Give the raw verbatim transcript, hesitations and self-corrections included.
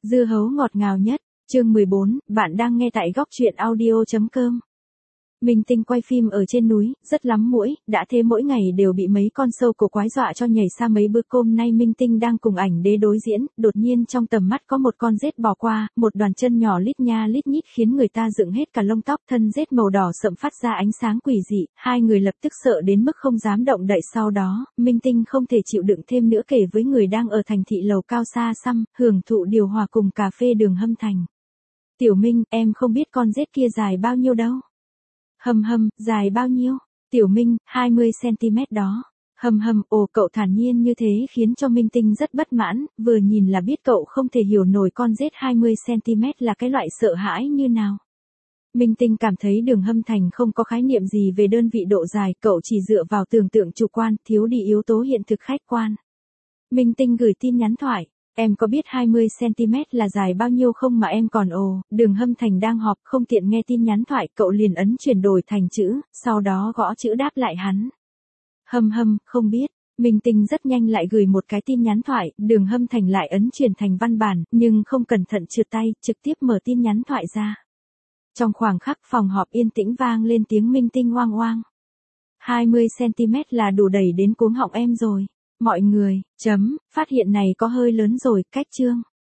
Dưa hấu ngọt ngào nhất, chương mười bốn, bạn đang nghe tại góc truyện audio chấm com. Minh Tinh quay phim ở trên núi, rất lắm muỗi, đã thế mỗi ngày đều bị mấy con sâu cổ quái dọa cho nhảy xa mấy bữa. Hôm nay Minh Tinh đang cùng ảnh đế đối diễn, đột nhiên trong tầm mắt có một con rết bò qua, một đoàn chân nhỏ lít nha lít nhít khiến người ta dựng hết cả lông tóc. Thân rết màu đỏ sậm phát ra ánh sáng quỷ dị, hai người lập tức sợ đến mức không dám động đậy. Sau đó, Minh Tinh không thể chịu đựng thêm nữa, kể với người đang ở thành thị lầu cao xa xăm, hưởng thụ điều hòa cùng cà phê đường Hâm Thành. Tiểu Minh, em không biết con rết kia dài bao nhiêu đâu. Hâm hâm, dài bao nhiêu? Tiểu Minh, hai mươi xăng-ti-mét đó. Hâm hâm, ồ, cậu thản nhiên như thế khiến cho Minh Tinh rất bất mãn, vừa nhìn là biết cậu không thể hiểu nổi con rết hai mươi xăng-ti-mét là cái loại sợ hãi như nào. Minh Tinh cảm thấy đường Hâm Thành không có khái niệm gì về đơn vị độ dài, cậu chỉ dựa vào tưởng tượng chủ quan, thiếu đi yếu tố hiện thực khách quan. Minh Tinh gửi tin nhắn thoại. Em có biết hai mươi xăng-ti-mét là dài bao nhiêu không mà em còn ồ, đường Hâm Thành đang họp không tiện nghe tin nhắn thoại, cậu liền ấn chuyển đổi thành chữ, sau đó gõ chữ đáp lại hắn. Hâm hâm, không biết. Minh Tinh rất nhanh lại gửi một cái tin nhắn thoại, đường Hâm Thành lại ấn chuyển thành văn bản, nhưng không cẩn thận trượt tay, trực tiếp mở tin nhắn thoại ra. Trong khoảng khắc phòng họp yên tĩnh vang lên tiếng Minh Tinh oang oang. hai mươi xăng-ti-mét là đủ đẩy đến cuống họng em rồi. Mọi người, chấm, phát hiện này có hơi lớn rồi, cách chương.